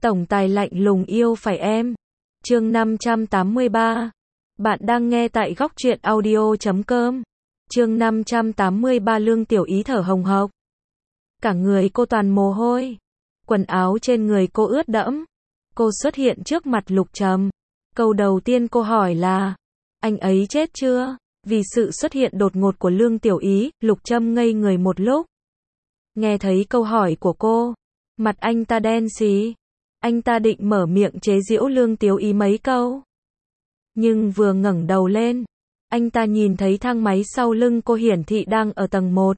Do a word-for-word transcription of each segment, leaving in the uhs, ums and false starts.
Tổng tài lạnh lùng yêu phải em. Chương năm trăm tám mươi ba. Bạn đang nghe tại góc truyện audio chấm com. Chương năm trăm tám mươi ba. Lương Tiểu Ý thở hồng hộc. Cả người cô toàn mồ hôi. Quần áo trên người cô ướt đẫm. Cô xuất hiện trước mặt Lục Trầm. Câu đầu tiên cô hỏi là, anh ấy chết chưa? Vì sự xuất hiện đột ngột của Lương Tiểu Ý, Lục Trầm ngây người một lúc. Nghe thấy câu hỏi của cô, mặt anh ta đen xì. Anh ta định mở miệng chế giễu Lương Tiểu Ý mấy câu. Nhưng vừa ngẩng đầu lên, anh ta nhìn thấy thang máy sau lưng cô hiển thị đang ở tầng một.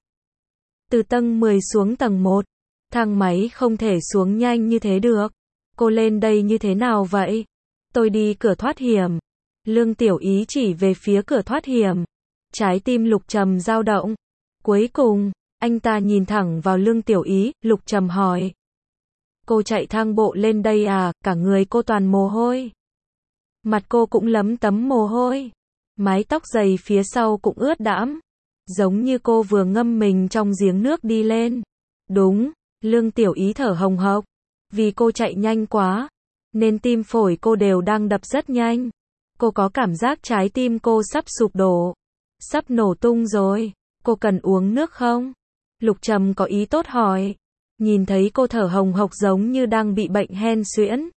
Từ tầng mười xuống tầng một, thang máy không thể xuống nhanh như thế được. Cô lên đây như thế nào vậy? Tôi đi cửa thoát hiểm. Lương Tiểu Ý chỉ về phía cửa thoát hiểm. Trái tim Lục Trầm dao động. Cuối cùng, anh ta nhìn thẳng vào Lương Tiểu Ý, Lục Trầm hỏi. Cô chạy thang bộ lên đây à? Cả người cô toàn mồ hôi. Mặt cô cũng lấm tấm mồ hôi. Mái tóc dày phía sau cũng ướt đẫm. Giống như cô vừa ngâm mình trong giếng nước đi lên. Đúng, Lương Tiểu Ý thở hồng hộc. Vì cô chạy nhanh quá, nên tim phổi cô đều đang đập rất nhanh. Cô có cảm giác trái tim cô sắp sụp đổ. Sắp nổ tung rồi. Cô cần uống nước không? Lục Trầm có ý tốt hỏi. Nhìn thấy cô thở hồng hộc giống như đang bị bệnh hen suyễn.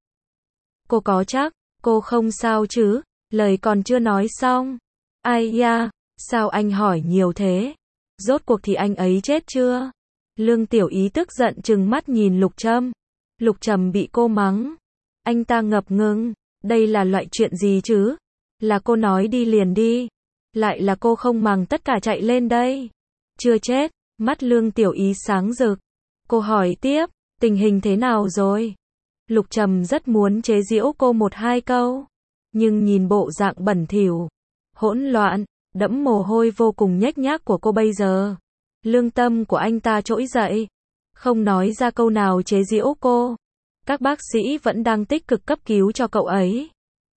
Cô có chắc, cô không sao chứ? Lời còn chưa nói xong. Ai da, sao anh hỏi nhiều thế? Rốt cuộc thì anh ấy chết chưa? Lương Tiểu Ý tức giận trừng mắt nhìn Lục Trầm. Lục Trầm bị cô mắng. Anh ta ngập ngừng. Đây là loại chuyện gì chứ? Là cô nói đi liền đi. Lại là cô không màng tất cả chạy lên đây. Chưa chết. Mắt Lương Tiểu Ý sáng rực. Cô hỏi tiếp, tình hình thế nào rồi? Lục Trầm rất muốn chế giễu cô một hai câu. Nhưng nhìn bộ dạng bẩn thỉu, hỗn loạn, đẫm mồ hôi vô cùng nhếch nhác của cô bây giờ. Lương tâm của anh ta trỗi dậy. Không nói ra câu nào chế giễu cô. Các bác sĩ vẫn đang tích cực cấp cứu cho cậu ấy.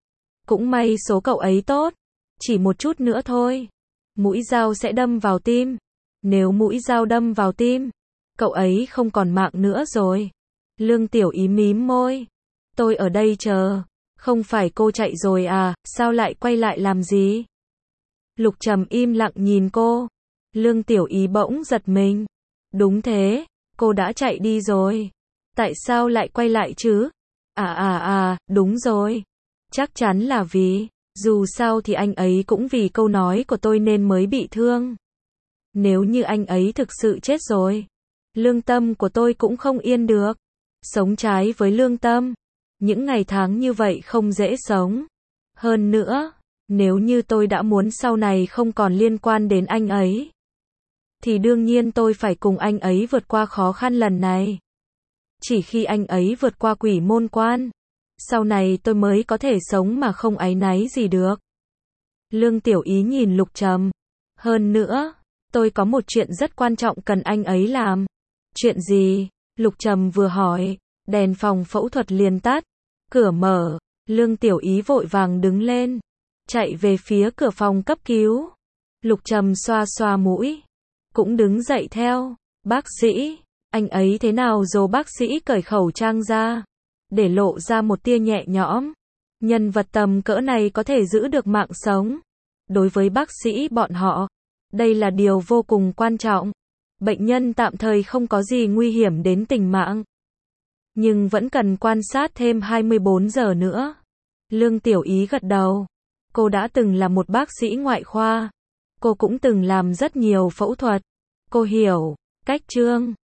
Cũng may số cậu ấy tốt. Chỉ một chút nữa thôi. Mũi dao sẽ đâm vào tim. Nếu mũi dao đâm vào tim, cậu ấy không còn mạng nữa rồi. Lương Tiểu Ý mím môi. Tôi ở đây chờ. Không phải cô chạy rồi à, sao lại quay lại làm gì? Lục Trầm im lặng nhìn cô. Lương Tiểu Ý bỗng giật mình. Đúng thế, cô đã chạy đi rồi. Tại sao lại quay lại chứ? À à à, đúng rồi. Chắc chắn là vì, dù sao thì anh ấy cũng vì câu nói của tôi nên mới bị thương. Nếu như anh ấy thực sự chết rồi, lương tâm của tôi cũng không yên được. Sống trái với lương tâm, những ngày tháng như vậy không dễ sống. Hơn nữa, nếu như tôi đã muốn sau này không còn liên quan đến anh ấy, thì đương nhiên tôi phải cùng anh ấy vượt qua khó khăn lần này. Chỉ khi anh ấy vượt qua quỷ môn quan, sau này tôi mới có thể sống mà không áy náy gì được. Lương Tiểu Ý nhìn Lục Trầm. Hơn nữa, tôi có một chuyện rất quan trọng cần anh ấy làm. Chuyện gì? Lục Trầm vừa hỏi, đèn phòng phẫu thuật liền tắt. Cửa mở, Lương Tiểu Ý vội vàng đứng lên, chạy về phía cửa phòng cấp cứu. Lục Trầm xoa xoa mũi, cũng đứng dậy theo. Bác sĩ, anh ấy thế nào rồi? Bác sĩ cởi khẩu trang ra, để lộ ra một tia nhẹ nhõm. Nhân vật tầm cỡ này có thể giữ được mạng sống. Đối với bác sĩ bọn họ, đây là điều vô cùng quan trọng. Bệnh nhân tạm thời không có gì nguy hiểm đến tính mạng. Nhưng vẫn cần quan sát thêm hai mươi bốn giờ nữa. Lương Tiểu Ý gật đầu. Cô đã từng là một bác sĩ ngoại khoa. Cô cũng từng làm rất nhiều phẫu thuật. Cô hiểu cách chương